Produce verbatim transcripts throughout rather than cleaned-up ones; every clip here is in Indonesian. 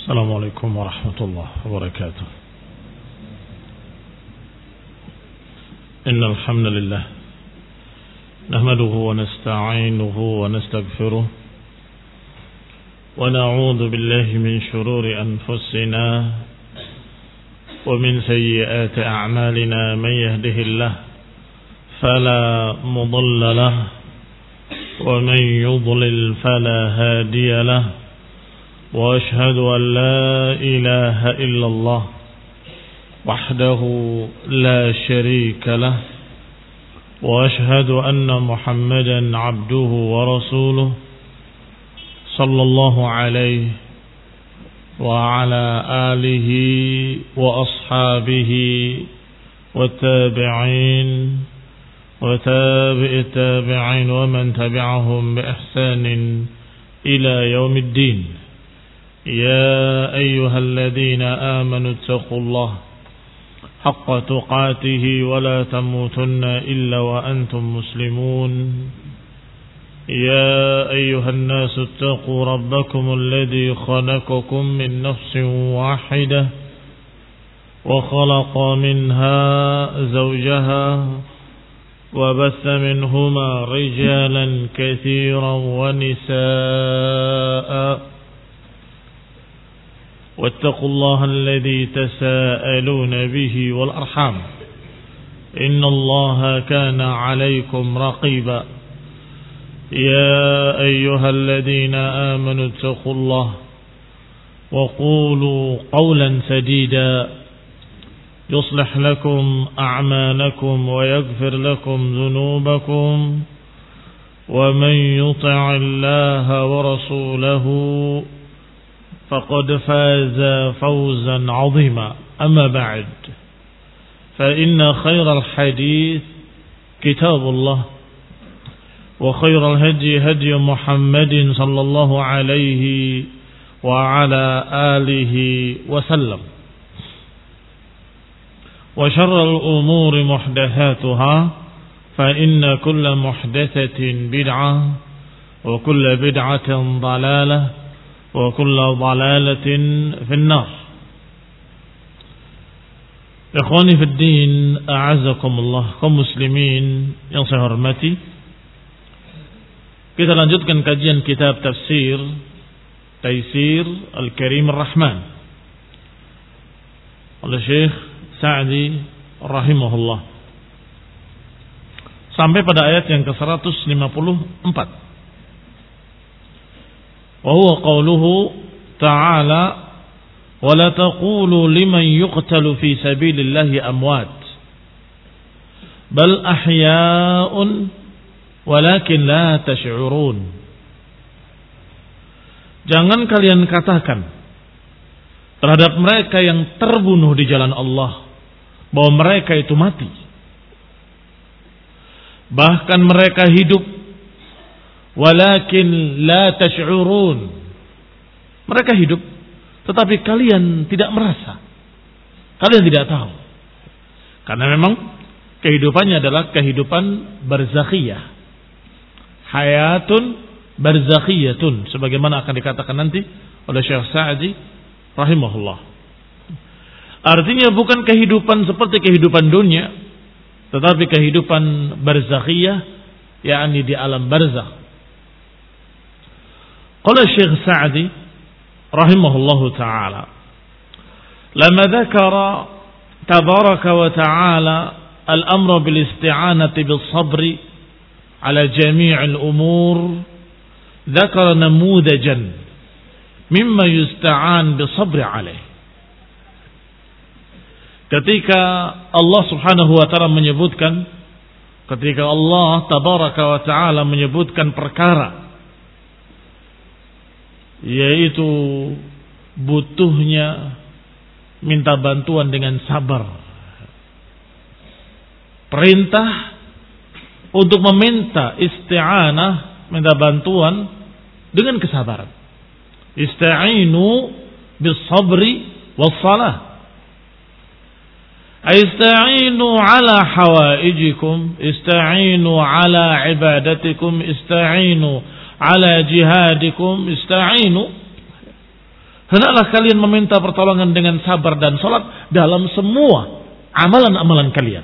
السلام عليكم ورحمة الله وبركاته. إن الحمد لله نحمده ونستعينه ونستغفره ونعوذ بالله من شرور أنفسنا ومن سيئات أعمالنا. من يهده الله فلا مضل له ومن يضلل فلا هادي له، وأشهد أن لا إله إلا الله وحده لا شريك له، وأشهد أن محمدا عبده ورسوله صلى الله عليه وعلى آله وأصحابه والتابعين وتابع التابعين ومن تبعهم بإحسان إلى يوم الدين. يا أيها الذين آمنوا اتقوا الله حق تقاته ولا تموتن إلا وأنتم مسلمون. يا أيها الناس اتقوا ربكم الذي خلقكم من نفس واحدة وخلق منها زوجها وبث منهما رجالا كثيرا ونساء، واتقوا الله الذي تساءلون به والأرحام إن الله كان عليكم رقيبا. يا أيها الذين آمنوا اتقوا الله وقولوا قولا سديدا يصلح لكم أعمالكم ويغفر لكم ذنوبكم، ومن يطع الله ورسوله فقد فاز فوزا عظيما. أما بعد، فإن خير الحديث كتاب الله، وخير الهدي هدي محمد صلى الله عليه وعلى آله وسلم، وشر الأمور محدثاتها، فإن كل محدثة بدعة وكل بدعة ضلالة وكل ضلالة في النار. Ikhwani fi din, a'azzakumullah, kaum muslimin yang saya hormati. Kita lanjutkan kajian kitab tafsir Taisir Al-Karim Ar-Rahman oleh Syekh Sa'di rahimahullah, sampai pada ayat yang ke seratus lima puluh empat. Wa huwa qawluhu ta'ala wa la taqulu liman yuqtalu fi sabilillahi amwat bal ahya'un walakin la tash'urun. Jangan kalian katakan terhadap mereka yang terbunuh di jalan Allah bahwa mereka itu mati, bahkan mereka hidup, walakin la tash'urun. Mereka hidup tetapi kalian tidak merasa, kalian tidak tahu. Karena memang kehidupannya adalah kehidupan barzakhiyah, hayatun barzakhiyatun, sebagaimana akan dikatakan nanti oleh Syekh Sa'di rahimahullah. Artinya bukan kehidupan seperti kehidupan dunia, tetapi kehidupan barzakhiyah, yakni di alam barzakh. Qala Syekh Sa'di rahimahullahu ta'ala, lama dzakara tabaraka wa ta'ala al-amra bil isti'anati bis sabri ala jami' al-umur, dzakara namudajan mimma yusta'an bis sabri alaih. Ketika Allah Subhanahu wa ta'ala menyebutkan, ketika Allah tabaraka wa ta'ala menyebutkan perkara yaitu butuhnya minta bantuan dengan sabar, perintah untuk meminta isti'anah, minta bantuan dengan kesabaran. Ista'inu bis sabri was salah. Ista'inu ala hawaijikum, ista'inu ala ibadatikum, ista'inu ala jihadikum, ista'inu. hendaklah kalian meminta pertolongan dengan sabar dan salat dalam semua amalan-amalan kalian.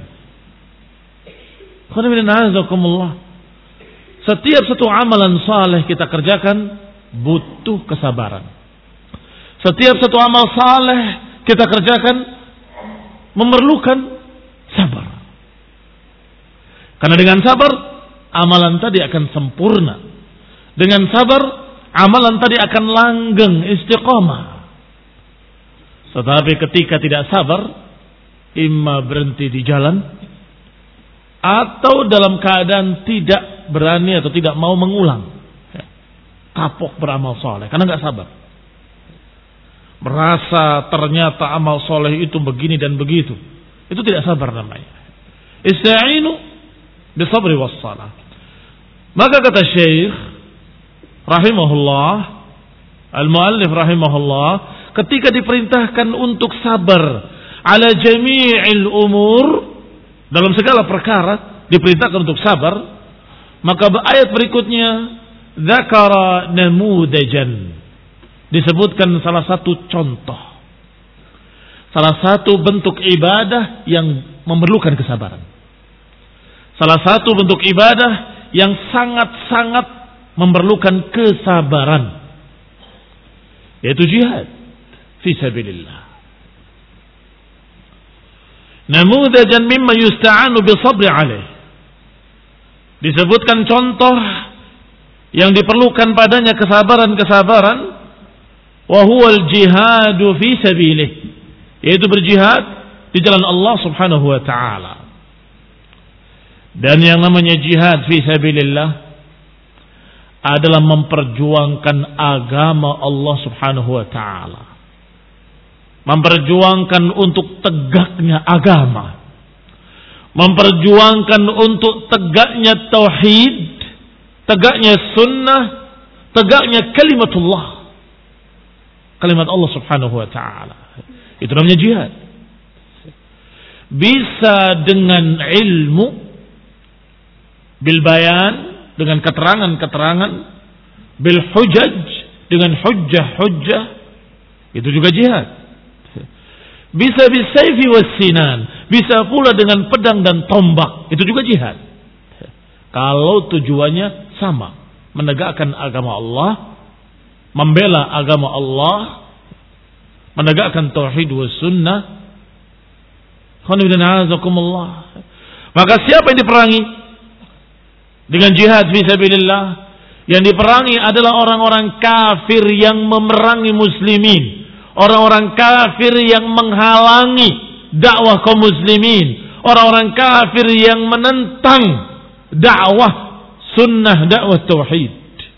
Setiap satu amalan saleh kita kerjakan butuh kesabaran. Setiap satu amal saleh kita kerjakan memerlukan sabar. Karena dengan sabar amalan tadi akan sempurna. Dengan sabar amalan tadi akan langgeng, istiqamah. Tetapi ketika tidak sabar, imma berhenti di jalan atau dalam keadaan tidak berani atau tidak mau mengulang, kapok beramal soleh karena nggak sabar. Merasa ternyata amal soleh itu begini dan begitu, itu tidak sabar namanya. Ista'inu bisabri wassalah. Maka kata Syekh rahimahullah, al-muallif rahimahullah, ketika diperintahkan untuk sabar ala jami'il umur, dalam segala perkara diperintahkan untuk sabar, maka ayat berikutnya dzakara namudajan, disebutkan salah satu contoh, salah satu bentuk ibadah yang memerlukan kesabaran, salah satu bentuk ibadah yang sangat-sangat memerlukan kesabaran, yaitu jihad fi sabilillah. Namudajan mimma yusta'anu bisabri alaih, disebutkan contoh yang diperlukan padanya kesabaran-kesabaran, wa huwal jihadu fi sabilih, yaitu berjihad di jalan Allah Subhanahu wa taala. Dan yang namanya jihad fi sabilillah adalah memperjuangkan agama Allah Subhanahu wa taala. Memperjuangkan untuk tegaknya agama. Memperjuangkan untuk tegaknya tauhid, tegaknya sunnah, tegaknya kalimatullah, kalimat Allah Subhanahu wa taala. Itu namanya jihad. Bisa dengan ilmu, bil bayan, dengan keterangan-keterangan, bil hujaj, dengan hujjah-hujjah, itu juga jihad. Bisa bisayfi wassinan, bisa pula dengan pedang dan tombak, itu juga jihad. Kalau tujuannya sama, menegakkan agama Allah, membela agama Allah, menegakkan tauhid was sunnah. Maka siapa yang diperangi dengan jihad fi sabilillah? Yang diperangi adalah orang-orang kafir yang memerangi muslimin, orang-orang kafir yang menghalangi dakwah kaum muslimin, orang-orang kafir yang menentang dakwah sunnah, dakwah tauhid.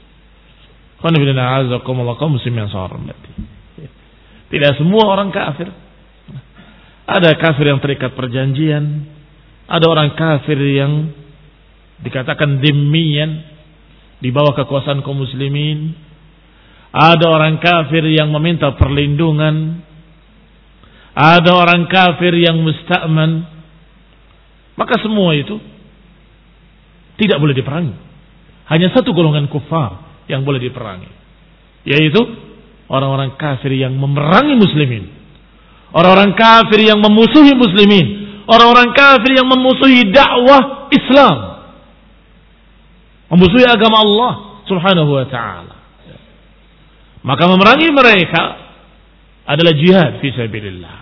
Tidak semua orang kafir. Ada kafir yang terikat perjanjian, ada orang kafir yang dikatakan dhimmiyan, di bawah kekuasaan kaum muslimin. Ada orang kafir yang meminta perlindungan, ada orang kafir yang musta'man. Maka semua itu tidak boleh diperangi. Hanya satu golongan kufar yang boleh diperangi, yaitu orang-orang kafir yang memerangi muslimin, orang-orang kafir yang memusuhi muslimin, orang-orang kafir yang memusuhi dakwah Islam, memusuhi agama Allah Subhanahu wa ta'ala. Maka memerangi mereka adalah jihad fi sabilillah.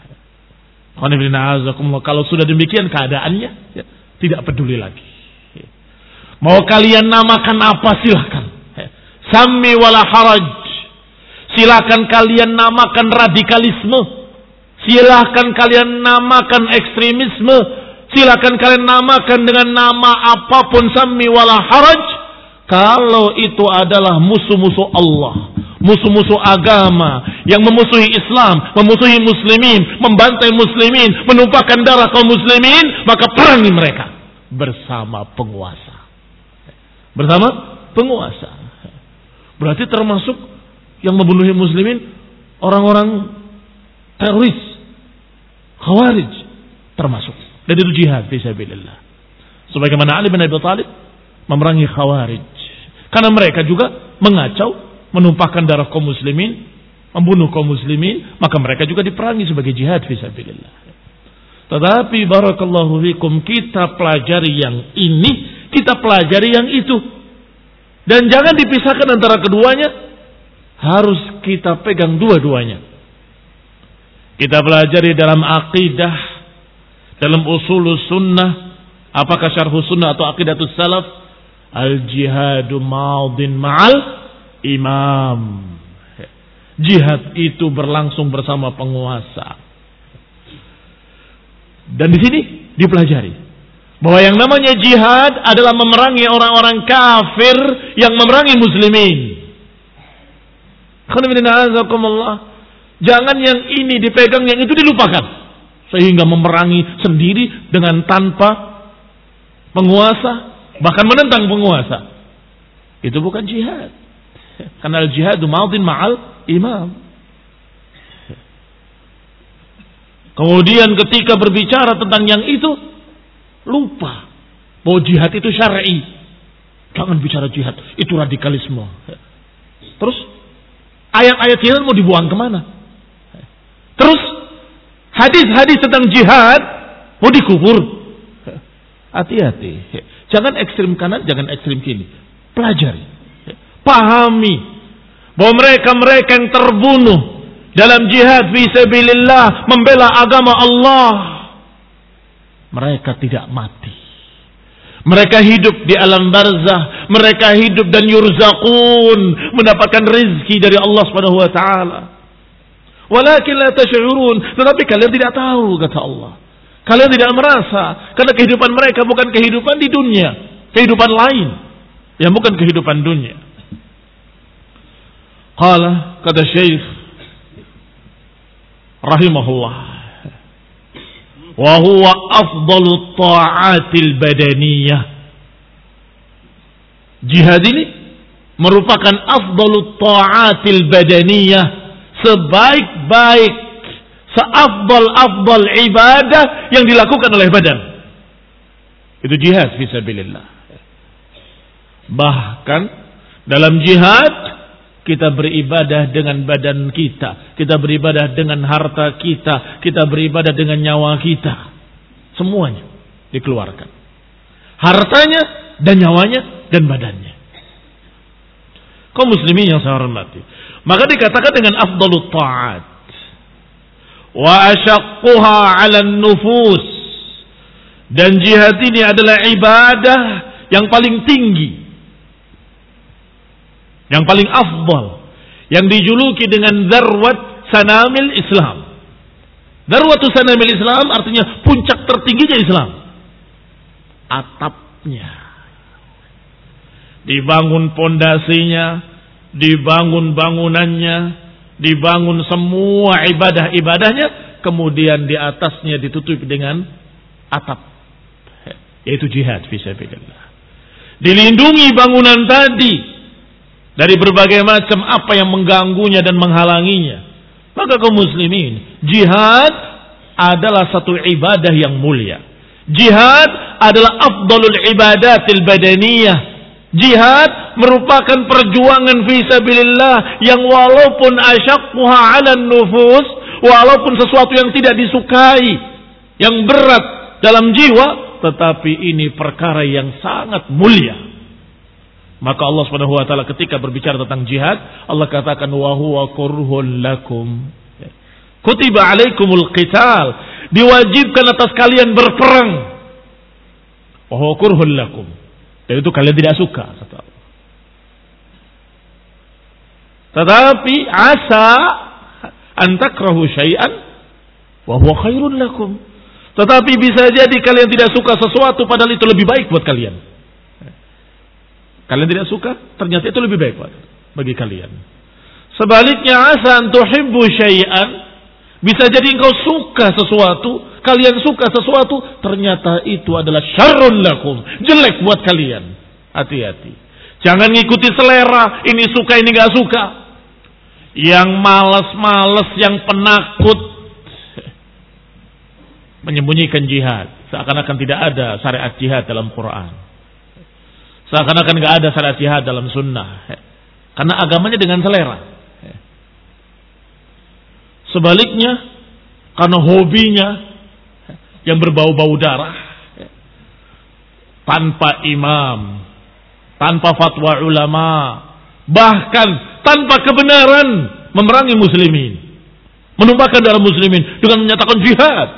Kalau sudah demikian keadaannya, ya, tidak peduli lagi. Mau kalian namakan apa silahkan. Sammi wala haraj. Silakan kalian namakan radikalisme, silakan kalian namakan ekstremisme, silakan kalian namakan dengan nama apapun, sammi wala haraj. Kalau itu adalah musuh-musuh Allah, musuh-musuh agama, yang memusuhi Islam, memusuhi muslimin, membantai muslimin, menumpahkan darah kaum muslimin, maka perangi mereka bersama penguasa. Bersama penguasa. Berarti termasuk yang membunuhi muslimin orang-orang teroris, khawarij, termasuk. Dan itu jihad fisabilillah. Sebagaimana Ali bin Abi Thalib memerangi khawarij, karena mereka juga mengacau, menumpahkan darah kaum muslimin, membunuh kaum muslimin, maka mereka juga diperangi sebagai jihad fisabilillah. Tetapi barakallahu fikum, kita pelajari yang ini, kita pelajari yang itu. Dan jangan dipisahkan antara keduanya, harus kita pegang dua-duanya. Kita pelajari dalam akidah, dalam usulus sunnah, apakah syarhus sunnah atau aqidatus salaf, al-jihadu madin ma'al imam. Jihad itu berlangsung bersama penguasa. Dan di sini dipelajari bahwa yang namanya jihad adalah memerangi orang-orang kafir yang memerangi muslimin. Jangan yang ini dipegang, yang itu dilupakan, sehingga memerangi sendiri dengan tanpa penguasa, bahkan menentang penguasa. Itu bukan jihad. Karena al-jihadu madin ma'al imam. Kemudian ketika berbicara tentang yang itu, lupa bahwa jihad itu syar'i. Jangan bicara jihad, itu radikalisme. Terus ayat-ayat jihad mau dibuang kemana? Terus hadis-hadis tentang jihad mau dikubur. Hati-hati. Jangan ekstrim kanan, jangan ekstrim kiri. Pelajari. Pahami bahwa mereka-mereka yang terbunuh dalam jihad fisabilillah, membela agama Allah, mereka tidak mati. Mereka hidup di alam barzah, mereka hidup dan yurzaqun, mendapatkan rezeki dari Allah Subhanahu wa taala. Walakin la tash'urun, tetapi kalian tidak tahu, kata Allah. Kalian tidak merasa, karena kehidupan mereka bukan kehidupan di dunia, kehidupan lain yang bukan kehidupan dunia. Qala, kata Syekh rahimahullah, wa huwa afdalu ta'atil badaniyah. Jihad ini merupakan afdalu ta'atil badaniyah, sebaik-baik, seafdal-afdal ibadah yang dilakukan oleh badan. Itu jihad fisabilillah. Bahkan dalam jihad kita beribadah dengan badan kita, kita beribadah dengan harta kita, kita beribadah dengan nyawa kita. Semuanya dikeluarkan. Hartanya dan nyawanya dan badannya. Kaum muslimin yang saya hormati, maka dikatakan dengan afdalut ta'at wa asyaqquha 'alan nufus. Dan jihad ini adalah ibadah yang paling tinggi, yang paling afdal, yang dijuluki dengan darwat sanamil Islam. Darwat sanamil Islam artinya puncak tertingginya Islam. Atapnya dibangun, pondasinya dibangun, bangunannya dibangun, semua ibadah-ibadahnya, kemudian di atasnya ditutup dengan atap, yaitu jihad fisabilillah. Dilindungi bangunan tadi dari berbagai macam apa yang mengganggunya dan menghalanginya. Maka kaum muslimin, jihad adalah satu ibadah yang mulia. Jihad adalah afdalul ibadatil badaniyah. Jihad merupakan perjuangan fisabilillah yang walaupun asyaqquha 'alan nufus, walaupun sesuatu yang tidak disukai, yang berat dalam jiwa, tetapi ini perkara yang sangat mulia. Maka Allah Subhanahu wa taala ketika berbicara tentang jihad, Allah katakan wa huwa kurhul lakum. Kutiba alaikumul qital, diwajibkan atas kalian berperang. Wa huwa kurhul lakum. Dan itu kalian tidak suka, kata Allah. Tetapi asa an takrahu syai'an wa huwa khairun lakum. Tetapi bisa jadi kalian tidak suka sesuatu padahal itu lebih baik buat kalian. Kalian tidak suka, ternyata itu lebih baik bagi kalian. Sebaliknya, asan tuhibbu syai'an, bisa jadi engkau suka sesuatu, kalian suka sesuatu, ternyata itu adalah syarrun lakum, jelek buat kalian. Hati-hati. Jangan ngikuti selera, ini suka, ini gak suka. Yang malas-malas, yang penakut, menyembunyikan jihad. Seakan-akan tidak ada syariat jihad dalam Quran. Seakan-akan gak ada syariat jihad dalam sunnah. Karena agamanya dengan selera. Sebaliknya, karena hobinya yang berbau-bau darah, tanpa imam, tanpa fatwa ulama, bahkan tanpa kebenaran memerangi muslimin, menumpahkan darah muslimin dengan menyatakan jihad.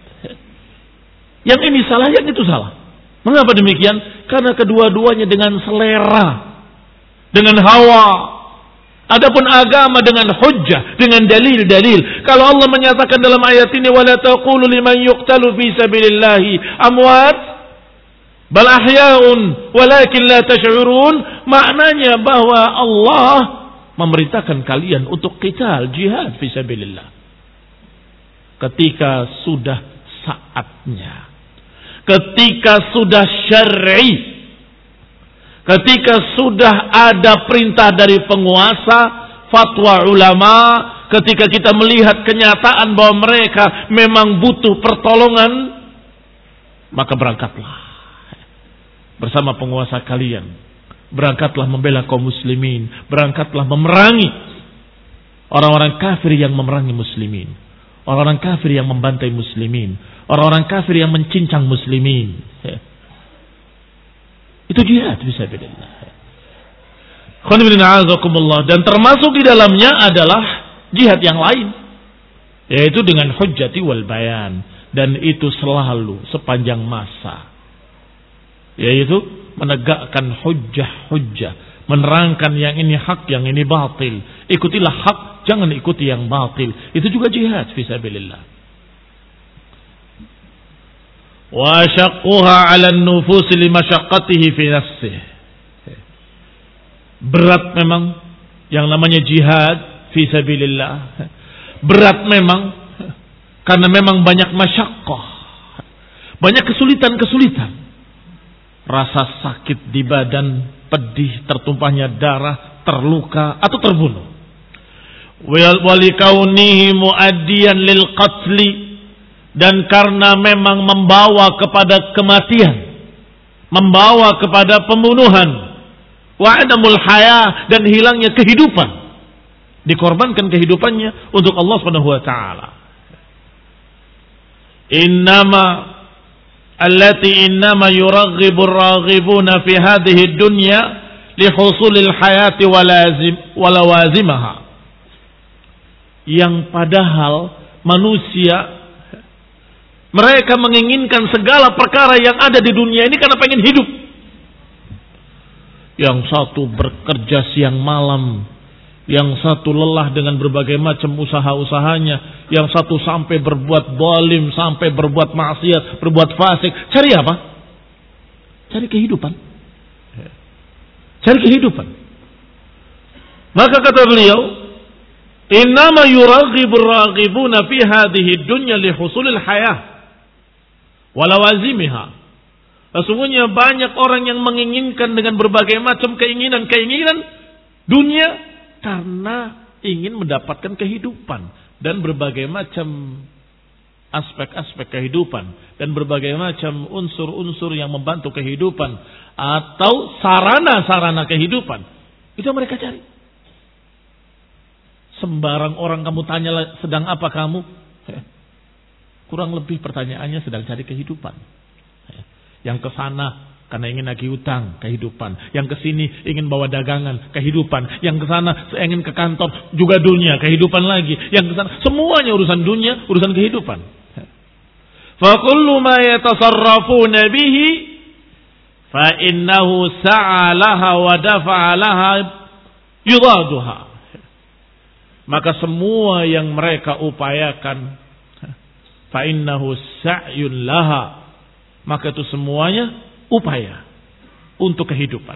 Yang ini salah, yang itu salah. Mengapa demikian? Karena kedua-duanya dengan selera, dengan hawa. Adapun agama dengan hujjah, dengan dalil-dalil. Kalau Allah menyatakan dalam ayat ini, wala taqulu liman yuqtalu fi sabilillahi amwat bal ahya'un walakin la tash'urun, maknanya bahwa Allah memerintahkan kalian untuk qital, jihad fi sabilillah ketika sudah saatnya, ketika sudah syar'i, ketika sudah ada perintah dari penguasa, fatwa ulama, ketika kita melihat kenyataan bahwa mereka memang butuh pertolongan, maka berangkatlah bersama penguasa kalian. Berangkatlah membela kaum muslimin. Berangkatlah memerangi orang-orang kafir yang memerangi muslimin. Orang-orang kafir yang membantai muslimin. Orang-orang kafir yang mencincang muslimin. Itu jihad fisabilillah. Dan termasuk di dalamnya adalah jihad yang lain, yaitu dengan hujjati wal bayan. Dan itu selalu sepanjang masa, yaitu menegakkan hujjah-hujjah, menerangkan yang ini hak, yang ini batil. Ikutilah hak, jangan ikuti yang batil. Itu juga jihad fisabilillah. Wa syaqquha 'ala an-nufus limashaqqatihi fi nafsihi. Berat memang yang namanya jihad fisabilillah. Berat memang karena memang banyak masyaqqah. Banyak kesulitan-kesulitan. Rasa sakit di badan, pedih, tertumpahnya darah, terluka atau terbunuh. Walikaunihi muaddiyan lil qatli, dan karena memang membawa kepada kematian, membawa kepada pembunuhan, wa adamul haya, dan hilangnya kehidupan, dikorbankan kehidupannya untuk Allah Subhanahu wa taala. Innama allati innama yuraghibu ar-raghibuna fi hadhihi ad-dunya li husulil hayati walazim walawazimaha. Yang padahal manusia mereka menginginkan segala perkara yang ada di dunia ini karena pengen hidup. Yang satu bekerja siang malam, yang satu lelah dengan berbagai macam usaha-usahanya, yang satu sampai berbuat zalim, sampai berbuat maksiat, berbuat fasik. Cari apa? Cari kehidupan. Cari kehidupan. Maka kata beliau, innama yuraghibur raghibuna fi hadhihi dunya li husulil hayah wa lawazimiha. Sesungguhnya banyak orang yang menginginkan dengan berbagai macam keinginan-keinginan dunia karena ingin mendapatkan kehidupan dan berbagai macam aspek-aspek kehidupan dan berbagai macam unsur-unsur yang membantu kehidupan atau sarana-sarana kehidupan. Itu yang mereka cari. Sembarang orang kamu tanya sedang apa kamu, kurang lebih pertanyaannya sedang cari kehidupan. Yang ke sana karena ingin nagih utang, kehidupan. Yang ke sini ingin bawa dagangan, kehidupan. Yang ke sana ingin ke kantor, juga dunia, kehidupan lagi. Yang ke sana semuanya urusan dunia, urusan kehidupan. Fa kullu ma yatasarrafuna bihi fa innahu sa'alaha wa dafa'alaha yudaduha. Maka semua yang mereka upayakan fa innahu sa'yun laha, maka itu semuanya upaya untuk kehidupan.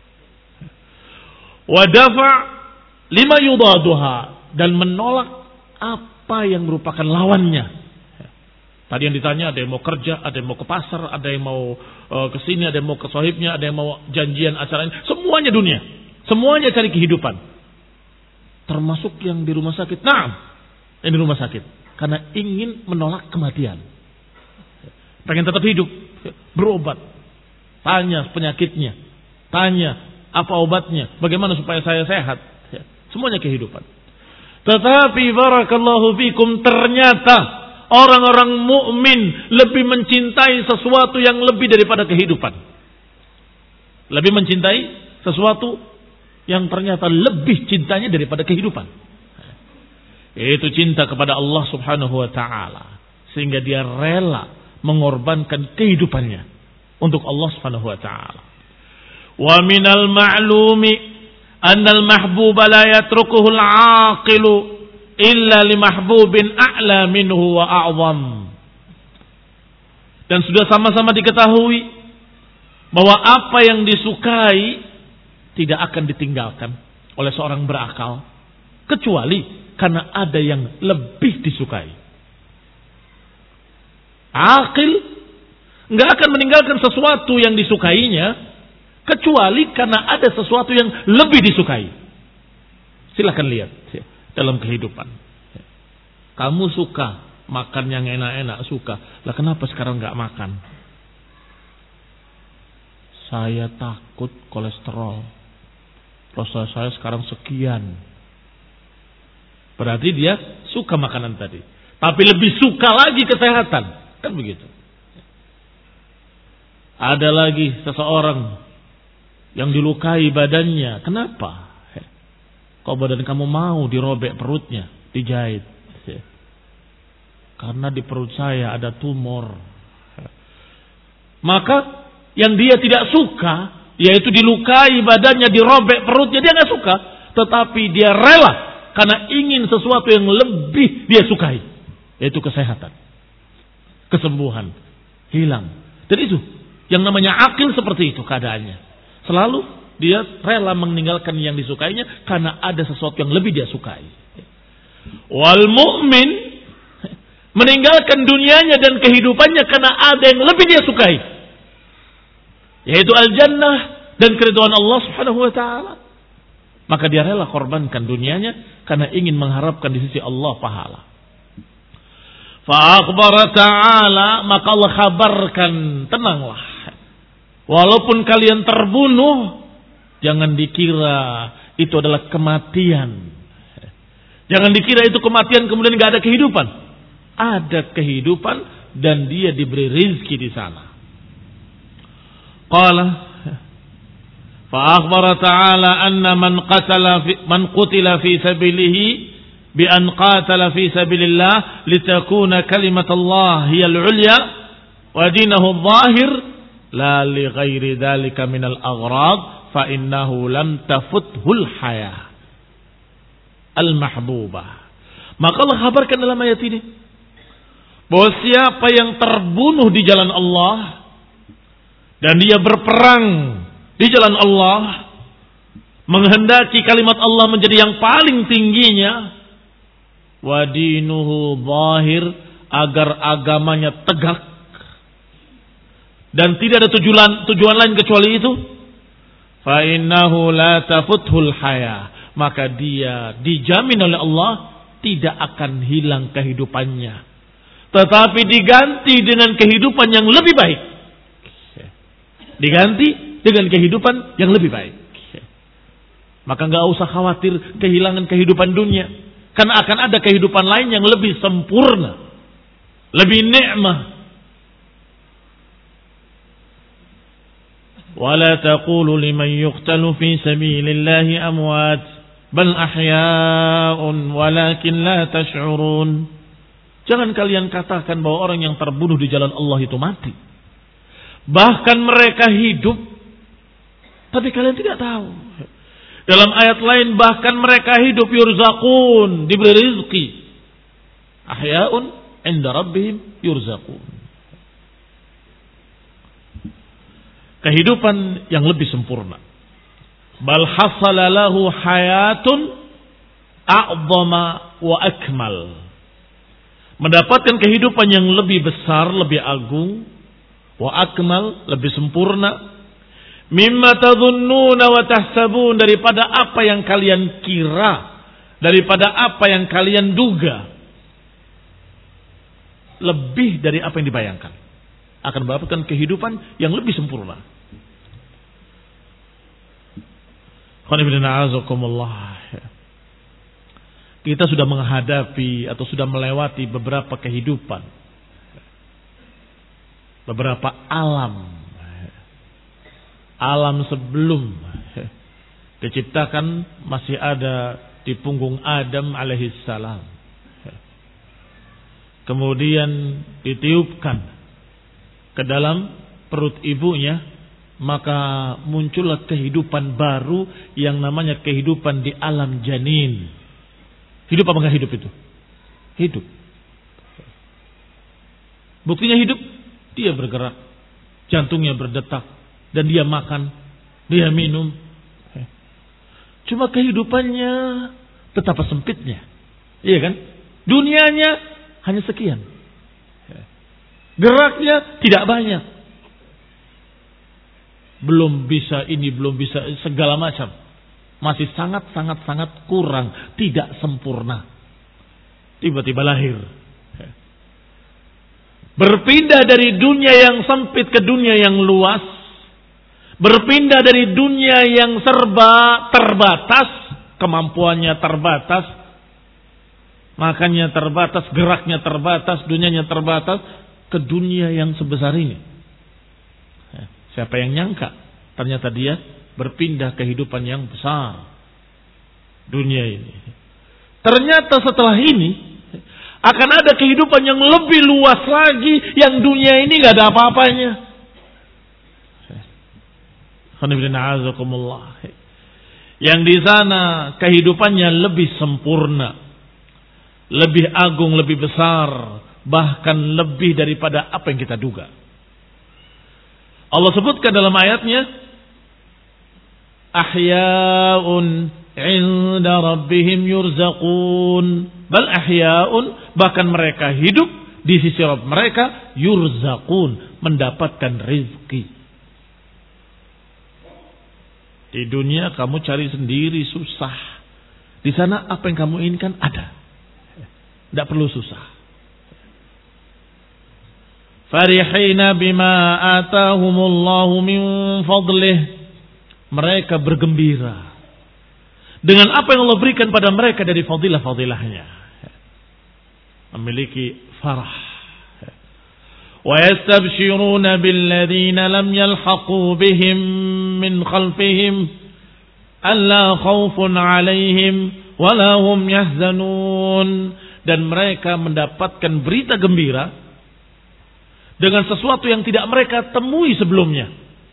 Wa dafa' lima yudaduha, dan menolak apa yang merupakan lawannya. Tadi yang ditanya, ada yang mau kerja, ada yang mau ke pasar, ada yang mau uh, ke sini, ada yang mau ke sahibnya, ada yang mau janjian acaranya, semuanya dunia. Semuanya cari kehidupan. Termasuk yang di rumah sakit. Nah, yang di rumah sakit karena ingin menolak kematian. Pengen tetap hidup, berobat. Tanya penyakitnya, tanya apa obatnya, bagaimana supaya saya sehat. Semuanya kehidupan. Tetapi barakallahu fikum, ternyata orang-orang mukmin lebih mencintai sesuatu yang lebih daripada kehidupan. Lebih mencintai sesuatu yang ternyata lebih cintanya daripada kehidupan. Yaitu cinta kepada Allah Subhanahu wa taala. Sehingga dia rela mengorbankan kehidupannya untuk Allah Subhanahu wa taala. Wa minal ma'lumi annal mahbuba la yatrukuhu al-aqilu illa li mahbubin a'la minhu wa a'zam. Dan sudah sama-sama diketahui bahwa apa yang disukai tidak akan ditinggalkan oleh seorang berakal kecuali karena ada yang lebih disukai. Akil nggak akan meninggalkan sesuatu yang disukainya kecuali karena ada sesuatu yang lebih disukai. Silahkan lihat dalam kehidupan. Kamu suka makan yang enak-enak, suka. Lah kenapa sekarang nggak makan? Saya takut kolesterol. Proses saya sekarang sekian. Berarti dia suka makanan tadi. Tapi lebih suka lagi kesehatan. Kan begitu. Ada lagi seseorang yang dilukai badannya. Kenapa? Kok badan kamu mau dirobek perutnya, dijahit? Karena di perut saya ada tumor. Maka yang dia tidak suka, yaitu dilukai badannya, dirobek perutnya, dia nggak suka. Tetapi dia rela karena ingin sesuatu yang lebih dia sukai, yaitu kesehatan, kesembuhan, hilang. Dan itu yang namanya akil, seperti itu keadaannya. Selalu dia rela meninggalkan yang disukainya karena ada sesuatu yang lebih dia sukai. Wal mu'min meninggalkan dunianya dan kehidupannya karena ada yang lebih dia sukai, yaitu al-jannah dan keridhaan Allah Subhanahu wa taala. Maka dia rela korbankan dunianya karena ingin mengharapkan di sisi Allah pahala. Fa akhbara ta'ala, maka Allah kabarkan, tenanglah. Walaupun kalian terbunuh, jangan dikira itu adalah kematian. Jangan dikira itu kematian kemudian enggak ada kehidupan. Ada kehidupan dan dia diberi rizki di sana. Qala fa akhbara ta'ala anna man qatala fi, man qutila fi sabilihi bi an qatala fi sabilillah litakuna kalimatullah hiya al-ulya wa dinahu adh-dhahir la li ghairi dhalika min al-aghrad fa innahu lam tafuthul hayah al-mahbubah. Maka Allah kabarkan dalam ayat ini bahwa siapa yang terbunuh di jalan Allah dan dia berperang di jalan Allah, menghendaki kalimat Allah menjadi yang paling tingginya, wa dinuhu zahir, agar agamanya tegak dan tidak ada tujuan tujuan lain kecuali itu, fa innahu la tafuthul haya, maka dia dijamin oleh Allah tidak akan hilang kehidupannya, tetapi diganti dengan kehidupan yang lebih baik. Diganti dengan kehidupan yang lebih baik. Maka enggak usah khawatir kehilangan kehidupan dunia, karena akan ada kehidupan lain yang lebih sempurna, lebih nikmah. Wala taqulu liman yuqtalu fi sabilillahi amwat bal ahya'un walakin la tash'urun. Jangan kalian katakan bahwa orang yang terbunuh di jalan Allah itu mati. Bahkan mereka hidup, tapi kalian tidak tahu. Dalam ayat lain bahkan mereka hidup yurzaqun, diberi rizki. Ahya'un inda rabbihim yurzaqun. Kehidupan yang lebih sempurna. Bal hasala lahu hayatun a'zama wa akmal. Mendapatkan kehidupan yang lebih besar, lebih agung, wa akmal, lebih sempurna, mimma tadhunnuna wa tahsabun, daripada apa yang kalian kira, daripada apa yang kalian duga, lebih dari apa yang dibayangkan, akan mendapatkan kehidupan yang lebih sempurna. kita sudah menghadapi atau sudah melewati beberapa kehidupan, beberapa alam, alam sebelum diciptakan masih ada di punggung Adam alaihissalam. Kemudian ditiupkan ke dalam perut ibunya, maka muncullah kehidupan baru yang namanya kehidupan di alam janin. Hidup apa enggak hidup itu? Hidup. Buktinya hidup, dia bergerak, jantungnya berdetak, dan dia makan, dia minum. Cuma kehidupannya betapa sempitnya. Iya kan? Dunianya hanya sekian. Geraknya tidak banyak. Belum bisa ini, belum bisa segala macam. Masih sangat-sangat-sangat kurang, tidak sempurna. Tiba-tiba lahir. Berpindah dari dunia yang sempit ke dunia yang luas. Berpindah dari dunia yang serba terbatas, kemampuannya terbatas, makannya terbatas, geraknya terbatas, dunianya terbatas, ke dunia yang sebesar ini. Siapa yang nyangka? Ternyata dia berpindah kehidupan yang besar, dunia ini. Ternyata setelah ini akan ada kehidupan yang lebih luas lagi, yang dunia ini gak ada apa-apanya. Yang di sana kehidupannya lebih sempurna, lebih agung, lebih besar, bahkan lebih daripada apa yang kita duga. Allah sebutkan dalam ayatnya, ahya'un 'inda rabbihim yurzaqun. Bal ahya'un, bahkan mereka hidup di sisi Rabb mereka, yurzaqun, mendapatkan rizki. Di dunia kamu cari sendiri susah. Di sana apa yang kamu inginkan ada. Tidak perlu susah. Farihina bima atahumullahu min fadlih. Mereka bergembira dengan apa yang Allah berikan pada mereka dari fadilah-fadilahnya. Memiliki farah. Wa yastabshiruna billadzina lam yalhaqu bihim min khalfihim alla khawfun 'alaihim wa la hum yahzanun. Dan mereka mendapatkan berita gembira dengan sesuatu yang tidak mereka temui sebelumnya.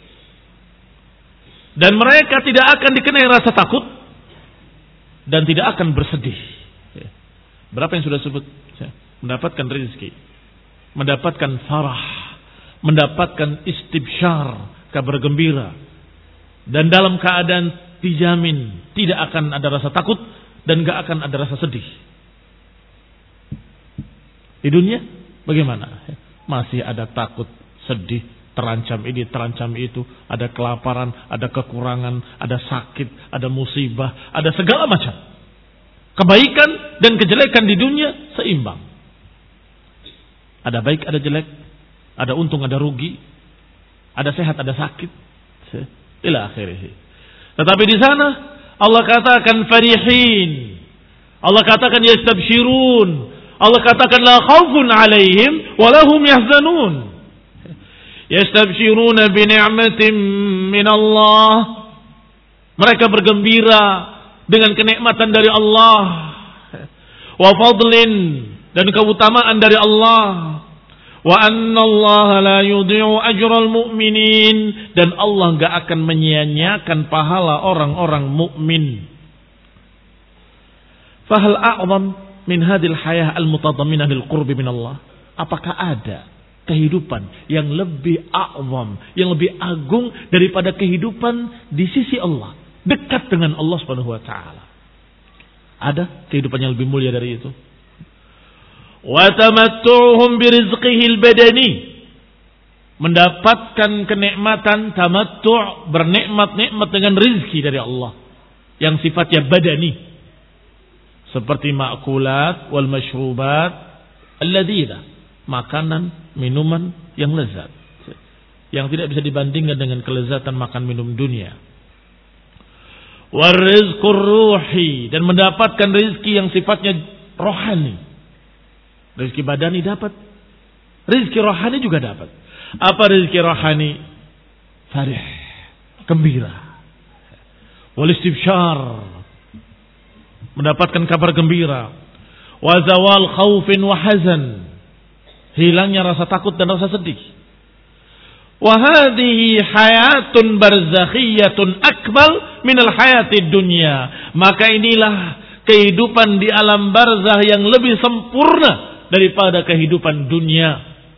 Dan mereka tidak akan dikenai rasa takut dan tidak akan bersedih. Berapa yang sudah sebut? Mendapatkan rezeki, mendapatkan farah, mendapatkan istibsyar, kabar gembira, dan dalam keadaan dijamin tidak akan ada rasa takut dan gak akan ada rasa sedih. Di dunia bagaimana? Masih ada takut, sedih, terancam ini, terancam itu, ada kelaparan, ada kekurangan, ada sakit, ada musibah, ada segala macam. Kebaikan dan kejelekan di dunia seimbang. Ada baik, ada jelek, ada untung, ada rugi, ada sehat, ada sakit, ila akhirih. Tetapi di sana Allah katakan farihin, Allah katakan yastabshirun, Allah katakan la khaufun alaihim wa lahum yahzanun. Yastabshiruna bi ni'matin min Allah. Mereka bergembira dengan kenikmatan dari Allah. Wa fadlin, dan keutamaan dari Allah. Wa anna Allah la yudhi'u ajral mu'minin, dan Allah enggak akan menyia-nyiakan pahala orang-orang mukmin. Fahal a'zam min hadhil hayah al-mutadamminah lil qurbi min Allah? Apakah ada kehidupan yang lebih a'zam, yang lebih agung daripada kehidupan di sisi Allah, dekat dengan Allah Subhanahu wa taala? Ada kehidupan yang lebih mulia dari itu? Wa tamattu'uhum bi rizqihil badani, mendapatkan kenikmatan tamattu', bernikmat-nikmat dengan rizki dari Allah yang sifatnya badani, seperti ma'kulat wal masyrubat alladhina, makanan, minuman yang lezat, yang tidak bisa dibandingkan dengan kelezatan makan minum dunia. warizqur ruhi, dan mendapatkan rezeki yang sifatnya rohani. Rezeki badani dapat, rezeki rohani juga dapat. Apa rezeki rohani? Farih, gembira. Wal istibsyar, mendapatkan kabar gembira. Wa zawal khaufin wa hazan, hilangnya rasa takut dan rasa sedih. Wa hadhihi hayatun barzakhiyatun akmal minal hayatid dunya. Maka inilah kehidupan di alam barzah yang lebih sempurna daripada kehidupan dunia.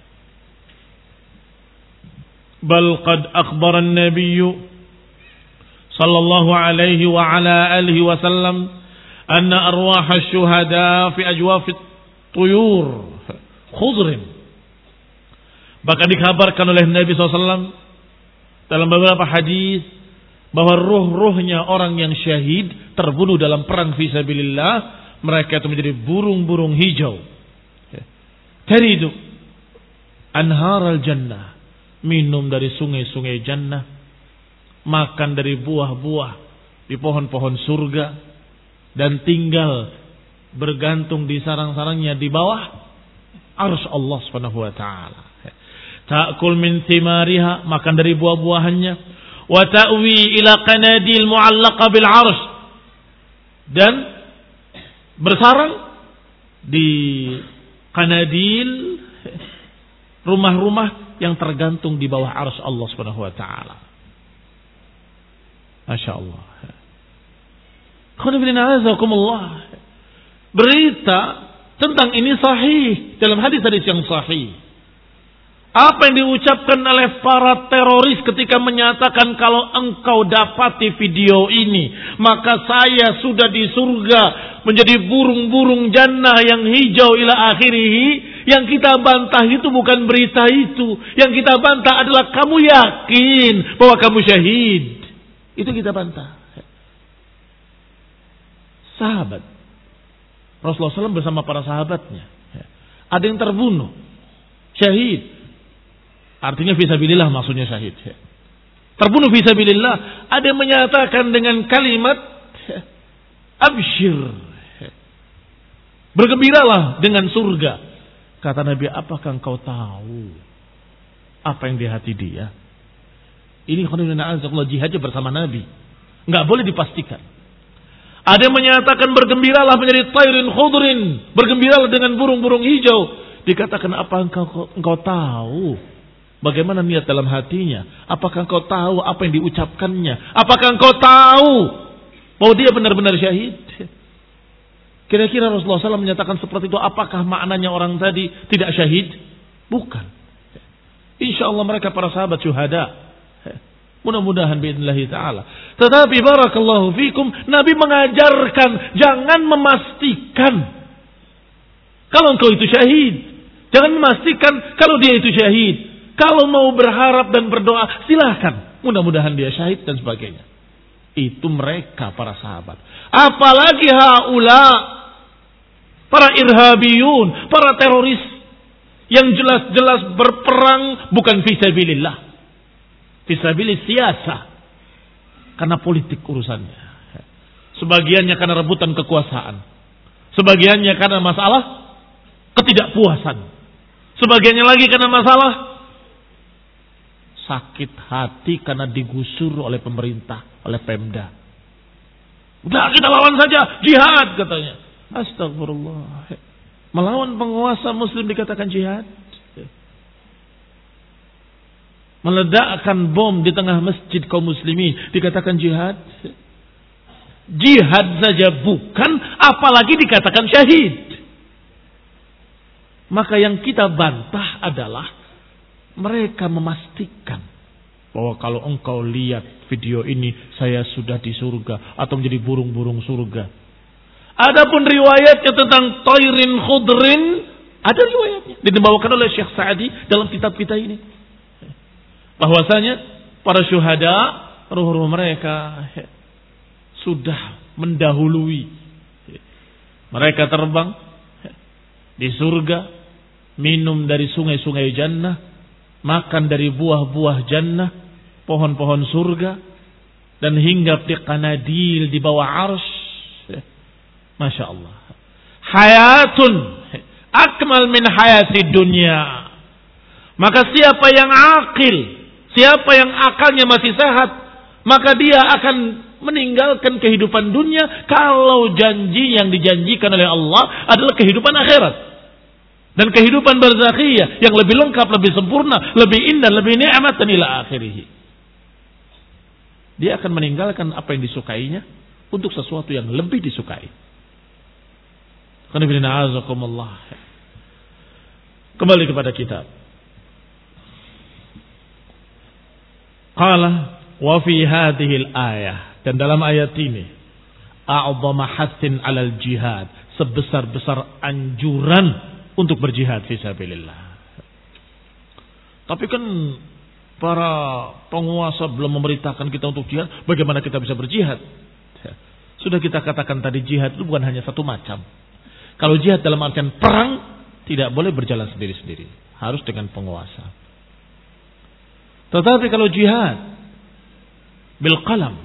Bal qad akhbara an-nabiy sallallahu alaihi wa ala alihi wasallam anna arwah asy-syuhada fi ajwafit tuyur khudrin. Bahkan dikabarkan oleh Nabi shallallahu alaihi wasallam dalam beberapa hadis bahwa ruh-ruhnya orang yang syahid terbunuh dalam perang fisabilillah, mereka itu menjadi burung-burung hijau. Taridu anharal jannah, minum dari sungai-sungai jannah, makan dari buah-buah di pohon-pohon surga, dan tinggal bergantung di sarang-sarangnya di bawah arsy Allah Subhanahu wa taala. Ta'kul min thimariha, makan dari buah-buahannya, wa ta'wi ila qanadil mu'allaqa bil arsy, dan bersarang di qanadil, rumah-rumah yang tergantung di bawah arsy Allah Subhanahu wa taala. Masya Allah. Berita tentang ini sahih dalam hadis-hadis yang sahih. Apa yang diucapkan oleh para teroris ketika menyatakan kalau engkau dapati video ini, maka saya sudah di surga menjadi burung-burung jannah yang hijau ila akhirih. Yang kita bantah itu bukan berita itu. Yang kita bantah adalah kamu yakin bahwa kamu syahid. Itu kita bantah. Sahabat Rasulullah shallallahu alaihi wasallam bersama para sahabatnya, ada yang terbunuh syahid. Artinya fisabilillah, maksudnya syahid. Terbunuh fisabilillah. Ada yang menyatakan dengan kalimat absyir, bergembiralah dengan surga. Kata Nabi, apakah engkau tahu apa yang di hati dia? Ini khonibina jihadnya bersama Nabi, nggak boleh dipastikan. Ada yang menyatakan bergembiralah menjadi tayrin khudrin, bergembiralah dengan burung-burung hijau. Dikatakan, apa engkau engkau tahu bagaimana niat dalam hatinya? Apakah engkau tahu apa yang diucapkannya? Apakah engkau tahu bahwa dia benar-benar syahid? Kira-kira Rasulullah shallallahu alaihi wasallam menyatakan seperti itu, apakah maknanya orang tadi tidak syahid? Bukan. Insya Allah mereka para sahabat syuhada. Mudah-mudahan biidznillah ta'ala. Tetapi barakallahu fikum, Nabi mengajarkan jangan memastikan kalau engkau itu syahid. Jangan memastikan kalau dia itu syahid. Kalau mau berharap dan berdoa, silahkan. Mudah-mudahan dia syahid dan sebagainya. Itu mereka para sahabat. Apalagi haula, para irhabiyun, para teroris yang jelas-jelas berperang bukan fisabilillah. Fisabilillah siasa. Karena politik urusannya. Sebagiannya karena rebutan kekuasaan. Sebagiannya karena masalah ketidakpuasan. Sebagiannya lagi karena masalah sakit hati karena digusur oleh pemerintah, oleh Pemda. Udah kita lawan saja, jihad katanya. Astagfirullah. Melawan penguasa muslim dikatakan jihad. Meledakkan bom di tengah masjid kaum muslimin dikatakan jihad. Jihad saja bukan, apalagi dikatakan syahid. Maka yang kita bantah adalah mereka memastikan bahwa kalau engkau lihat video ini, saya sudah di surga atau menjadi burung-burung surga. Adapun riwayatnya tentang tayrin khudrin, ada riwayatnya dibawakan oleh Syekh Sa'di dalam kitab kita ini. Bahwasanya para syuhada, ruh-ruh mereka sudah mendahului. Mereka terbang di surga, minum dari sungai-sungai jannah, makan dari buah-buah jannah, pohon-pohon surga, dan hinggap di qanadil di bawah arsy. Masya Allah. Hayatun akmal min hayati dunia. Maka siapa yang akil, siapa yang akalnya masih sehat, maka dia akan meninggalkan kehidupan dunia kalau janji yang dijanjikan oleh Allah adalah kehidupan akhirat. Dan kehidupan barzakhiyah yang lebih lengkap, lebih sempurna, lebih indah, lebih nikmat dan ila akhirih. Dia akan meninggalkan apa yang disukainya untuk sesuatu yang lebih disukai. Kembali kepada kitab. Qala wa fi hadhihi al-ayah, dan dalam ayat ini a'dhamu hassin 'alal jihad, sebesar-besar anjuran untuk berjihad fisabilillah. Tapi kan para penguasa belum memerintahkan kita untuk jihad, bagaimana kita bisa berjihad? Sudah kita katakan tadi, jihad itu bukan hanya satu macam. Kalau jihad dalam artian perang, tidak boleh berjalan sendiri-sendiri, harus dengan penguasa. Tetapi kalau jihad bil qalam,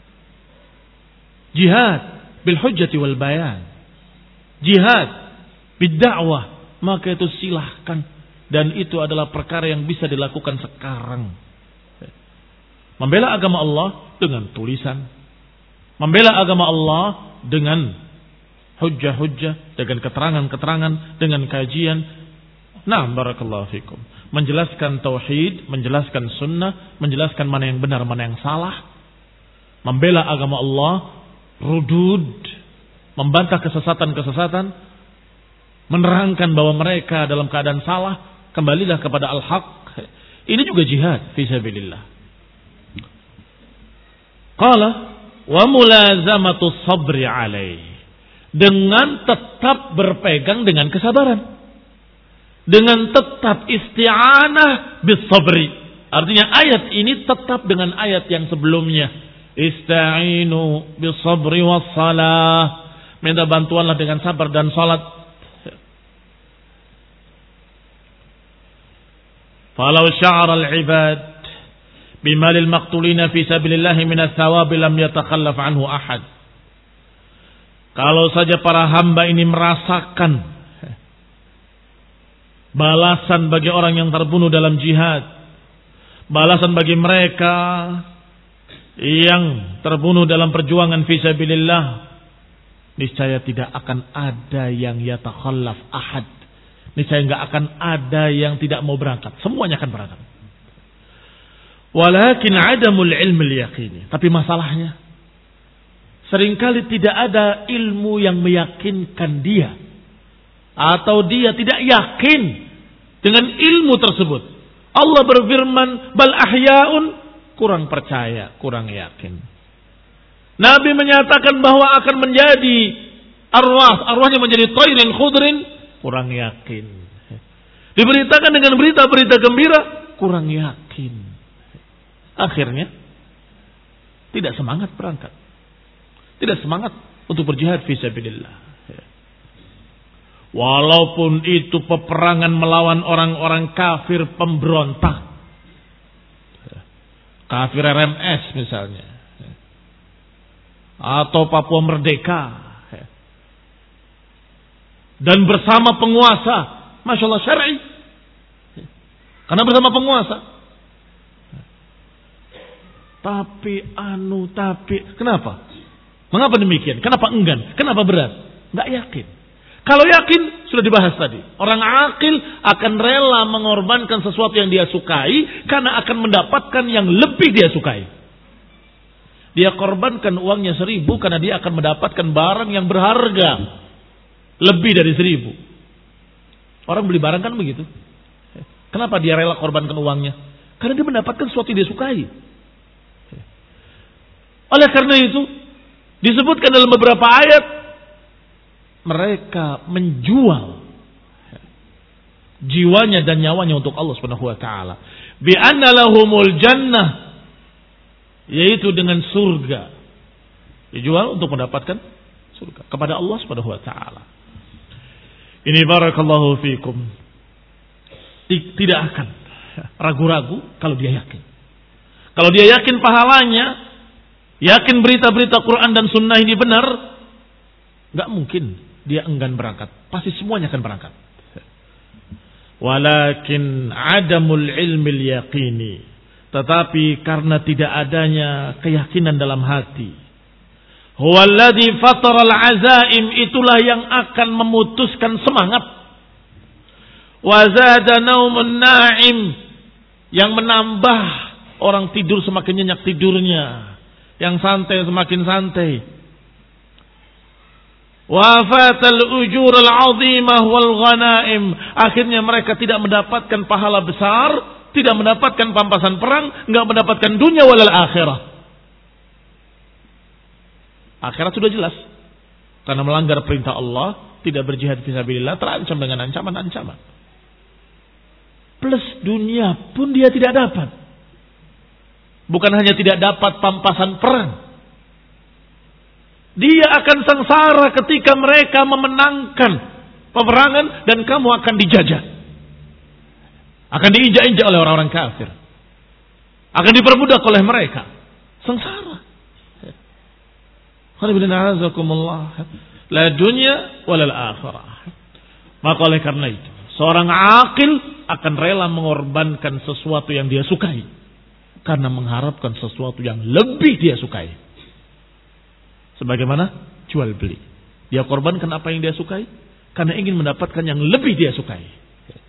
jihad bil hujjati wal bayan, jihad bid da'wah, maka itu silahkan. Dan itu adalah perkara yang bisa dilakukan sekarang. Membela agama Allah dengan tulisan. Membela agama Allah dengan hujjah-hujjah, dengan keterangan-keterangan, dengan kajian. Nah, barakallahu fikum. Menjelaskan tauhid, menjelaskan sunnah, menjelaskan mana yang benar, mana yang salah. Membela agama Allah, rudud, membantah kesesatan-kesesatan, menerangkan bahwa mereka dalam keadaan salah, kembalilah kepada al-haq. Ini juga jihad fi sabilillah. Qala wa mulazamatu sabri alaih, dengan tetap berpegang dengan kesabaran, dengan tetap isti'anah bis sabri. Artinya ayat ini tetap dengan ayat yang sebelumnya, ista'inu bis sabri was salah, minta bantuanlah dengan sabar dan salat. Falau sya'ara al-ibad bimalil maqtulina fi sabilillah min ats-tsawab lam yatakhallaf anhu ahad. Kalau saja para hamba ini merasakan balasan bagi orang yang terbunuh dalam jihad, balasan bagi mereka yang terbunuh dalam perjuangan fi sabilillah, niscaya tidak akan ada yang yatakhallaf ahad. Niscaya enggak akan ada yang tidak mau berangkat. Semuanya akan berangkat. Walakin adamul ilmil yaqini. Tapi masalahnya, seringkali tidak ada ilmu yang meyakinkan dia. Atau dia tidak yakin dengan ilmu tersebut. Allah berfirman, bal ahya'un, kurang percaya, kurang yakin. Nabi menyatakan bahwa akan menjadi arwah, arwahnya menjadi tayrin khudrin, kurang yakin. Diberitakan dengan berita-berita gembira, kurang yakin. Akhirnya tidak semangat berangkat, tidak semangat untuk berjihad fi sabilillah. Walaupun itu peperangan melawan orang-orang kafir pemberontak, kafir R M S misalnya, atau Papua Merdeka, dan bersama penguasa, masya Allah syar'i, karena bersama penguasa. Tapi anu tapi kenapa? Mengapa demikian? Kenapa enggan? Kenapa berat? Nggak yakin. Kalau yakin sudah dibahas tadi. Orang akil akan rela mengorbankan sesuatu yang dia sukai karena akan mendapatkan yang lebih dia sukai. Dia korbankan uangnya seribu karena dia akan mendapatkan barang yang berharga lebih dari seribu. Orang beli barang kan begitu. Kenapa dia rela korbankan uangnya? Karena dia mendapatkan sesuatu yang dia sukai. Oleh karena itu disebutkan dalam beberapa ayat, mereka menjual jiwanya dan nyawanya untuk Allah Subhanahu wa taala. Bi anna lahumul jannah, yaitu dengan surga. Dijual untuk mendapatkan surga kepada Allah Subhanahu wa taala. Ini barakallahu fikum. Tidak akan ragu-ragu kalau dia yakin. Kalau dia yakin pahalanya, yakin berita-berita Quran dan Sunnah ini benar, nggak mungkin dia enggan berangkat. Pasti semuanya akan berangkat. Walakin adamul ilmil yaqini, tetapi karena tidak adanya keyakinan dalam hati. Huwallazi fataral azaim, itulah yang akan memutuskan semangat. Wa zada naumun na'im, yang menambah orang tidur semakin nyenyak tidurnya, yang santai semakin santai. Wa fatal ujur al-'azimah wal ghanaim, akhirnya mereka tidak mendapatkan pahala besar, tidak mendapatkan pampasan perang, enggak mendapatkan dunia walal akhirah. Akhirat sudah jelas. Karena melanggar perintah Allah, tidak berjihad fisabilillah, terancam dengan ancaman-ancaman. Plus dunia pun dia tidak dapat. Bukan hanya tidak dapat pampasan perang, dia akan sengsara ketika mereka memenangkan peperangan dan kamu akan dijajah. Akan diinjak-injak oleh orang-orang kafir. Akan diperbudak oleh mereka. Sengsara. La dunya walal akhirah. Maka oleh karena itu, seorang akil akan rela mengorbankan sesuatu yang dia sukai karena mengharapkan sesuatu yang lebih dia sukai. Sebagaimana jual beli, dia korbankan apa yang dia sukai karena ingin mendapatkan yang lebih dia sukai.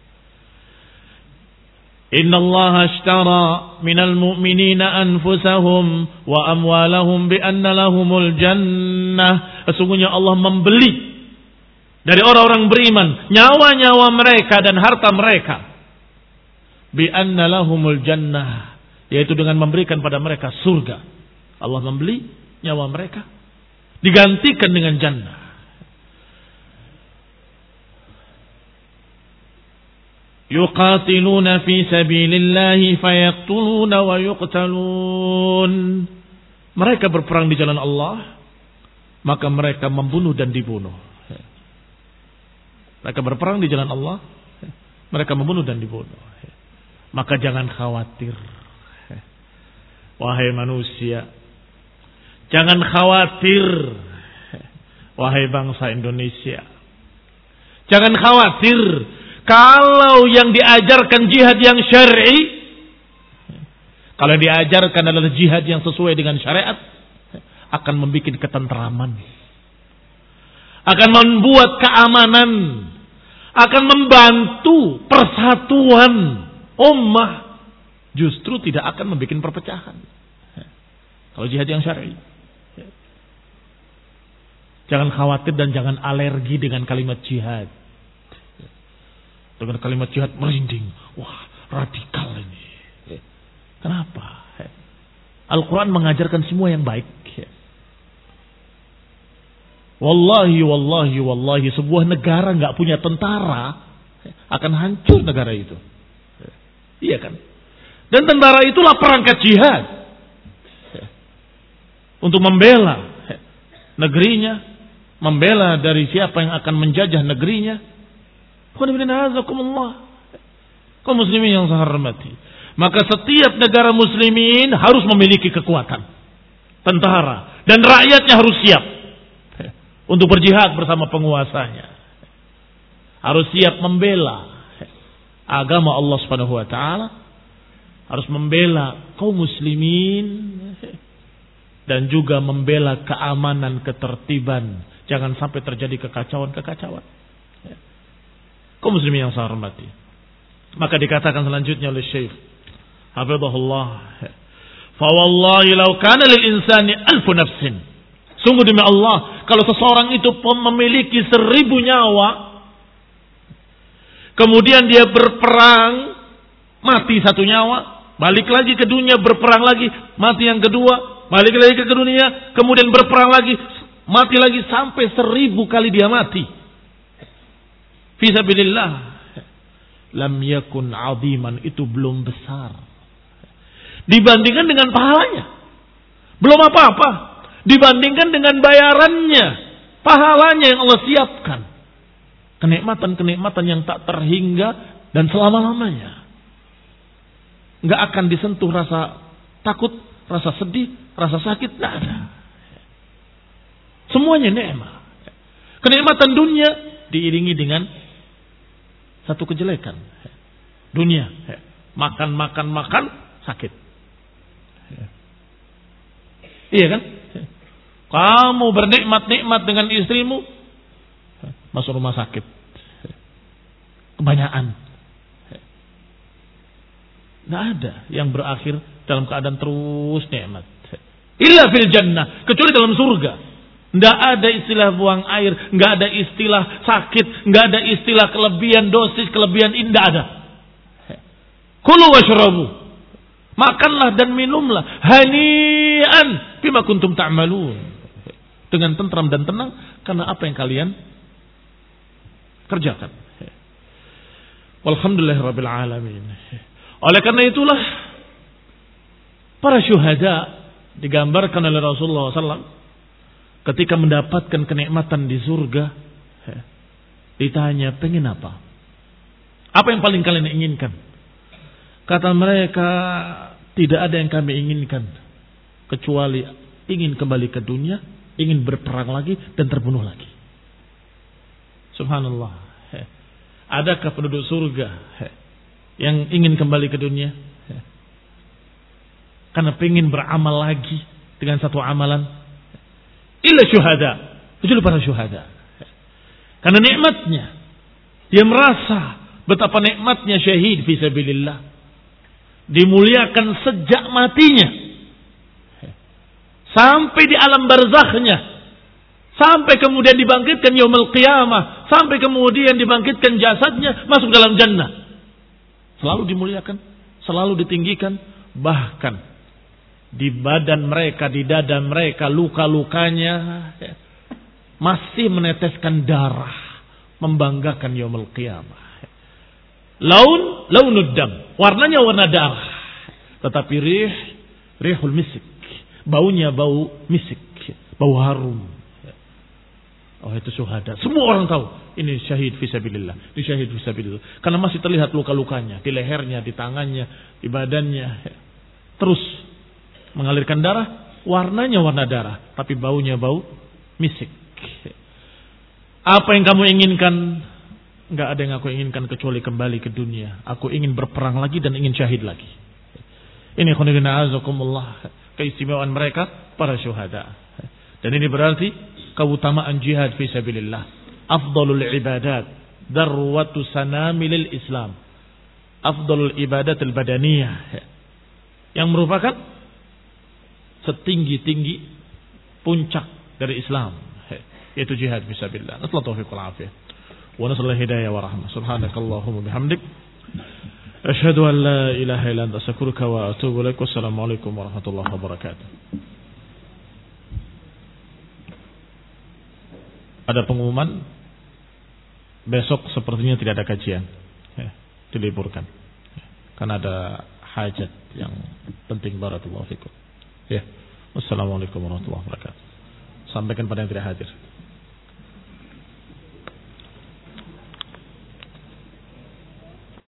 Inna Allah ashtara minal mu'minina anfusahum wa amwalahum bi anna lahumul jannah. Sesungguhnya Allah membeli dari orang-orang beriman nyawa-nyawa mereka dan harta mereka. Bi anna lahumul jannah, yaitu dengan memberikan pada mereka surga. Allah membeli nyawa mereka digantikan dengan jannah. Yuqatiluna fi sabilillahi fayaqtuluna wa yuqtalun. Mereka berperang di jalan Allah, maka mereka membunuh dan dibunuh. Mereka berperang di jalan Allah, mereka membunuh dan dibunuh. Maka jangan khawatir, wahai manusia. Jangan khawatir, wahai bangsa Indonesia. Jangan khawatir kalau yang diajarkan jihad yang syar'i, kalau diajarkan adalah jihad yang sesuai dengan syariat, akan membuat ketentraman, akan membuat keamanan, akan membantu persatuan ummah, justru tidak akan membuat perpecahan. Kalau jihad yang syar'i, jangan khawatir dan jangan alergi dengan kalimat jihad. Dengan kalimat jihad merinding. Wah, radikal ini. Kenapa? Al-Quran mengajarkan semua yang baik. Wallahi, wallahi, wallahi. Sebuah negara gak punya tentara, akan hancur negara itu. Iya kan? Dan tentara itulah perangkat jihad. Untuk membela negerinya. Membela dari siapa yang akan menjajah negerinya. Kaum muslimin yang saya hormati, maka setiap negara muslimin harus memiliki kekuatan tentara dan rakyatnya harus siap untuk berjihad bersama penguasanya. Harus siap membela agama Allah Subhanahu wa taala, harus membela kaum muslimin dan juga membela keamanan, ketertiban. Jangan sampai terjadi kekacauan-kekacauan. Kaum muslimin yang saya hormati, maka dikatakan selanjutnya oleh Syekh hafizahullah, fa wallahi law kana lil insani alfu nafsin, sungguh demi Allah, kalau seseorang itu memiliki seribu nyawa, kemudian dia berperang, mati satu nyawa, balik lagi ke dunia, berperang lagi, mati yang kedua, balik lagi ke dunia, kemudian berperang lagi, mati lagi, sampai seribu kali dia mati. Fisabilillah, lam yakun aziman, itu belum besar dibandingkan dengan pahalanya. Belum apa-apa dibandingkan dengan bayarannya, pahalanya yang Allah siapkan. Kenikmatan-kenikmatan yang tak terhingga dan selama-lamanya. Enggak akan disentuh rasa takut, rasa sedih, rasa sakit, tidak ada. Semuanya nikmat. Kenikmatan dunia diiringi dengan satu kejelekan. Dunia, makan, makan, makan, sakit. Iya kan? Kamu bernikmat-nikmat dengan istrimu, masuk rumah sakit. Kebanyakan. Tidak ada yang berakhir dalam keadaan terus nikmat. Illa fil jannah, kecuali dalam surga. Tidak ada istilah buang air, nggak ada istilah sakit, nggak ada istilah kelebihan dosis, kelebihan indah ada. Kulu washrabu, makanlah dan minumlah, hanian bima kuntum ta'malun, dengan tentram dan tenang karena apa yang kalian kerjakan. Walhamdulillahirabbil alamin. Oleh karena itulah para syuhada digambarkan oleh Rasulullah shallallahu alaihi wasallam ketika mendapatkan kenikmatan di surga, ditanya, pengen apa? Apa yang paling kalian inginkan? Kata mereka, tidak ada yang kami inginkan kecuali ingin kembali ke dunia, ingin berperang lagi dan terbunuh lagi. Subhanallah. Adakah penduduk surga yang ingin kembali ke dunia karena ingin beramal lagi dengan satu amalan? Illa syuhada, kecuali para syuhada. Karena nikmatnya, dia merasa betapa nikmatnya syahid fi sabilillah. Dimuliakan sejak matinya, sampai di alam barzakhnya, sampai kemudian dibangkitkan yaumul qiyamah, sampai kemudian dibangkitkan jasadnya masuk dalam jannah. Selalu dimuliakan, selalu ditinggikan, bahkan di badan mereka, di dada mereka, luka-lukanya masih meneteskan darah, membanggakan yaumul qiyamah. Laun, launud dam, warnanya warna darah, tetapi rih, rihul misik, baunya bau misik, bau harum. Oh, itu syuhada. Semua orang tahu ini syahid fisabilillah, ini syahid fisabilillah, karena masih terlihat luka-lukanya di lehernya, di tangannya, di badannya, terus mengalirkan darah, warnanya warna darah, tapi baunya bau misik. Apa yang kamu inginkan? Enggak ada yang aku inginkan kecuali kembali ke dunia. Aku ingin berperang lagi dan ingin syahid lagi. Ini khonibina azakumullah, keistimewaan mereka para syuhada. Dan ini berarti keutamaan jihad fi sabilillah. Afdalul ibadat, darwatu sanamilil Islam. Afdalul ibadat al-badaniyah, yang merupakan setinggi-tinggi puncak dari Islam, yaitu jihad fisabilillah. Nasallahu taufiq wal afiyah wa nasallahu hidayah wa rahmah. Subhanakallahumma bihamdik asyhadu an la ilaha illa anta astaghfiruka wa atubu ilaik. Wassalamualaikum warahmatullahi wabarakatuh. Ada pengumuman, besok sepertinya tidak ada kajian, ya, diliburkan karena ada hajat yang penting. Barakallahu fikum. Ya, wassalamualaikum warahmatullahi wabarakatuh. Sampaikan pada yang tidak hadir.